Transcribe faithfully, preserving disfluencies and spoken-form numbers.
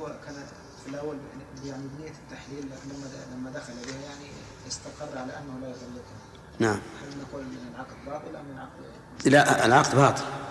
هو كان في الأول يعني بنية التحليل، لكن لما لما دخل بها يعني استقر على أنه لا يطلقها. نعم. هل نقول أن العقد باطل أم العقد؟ لا، العقد باطل.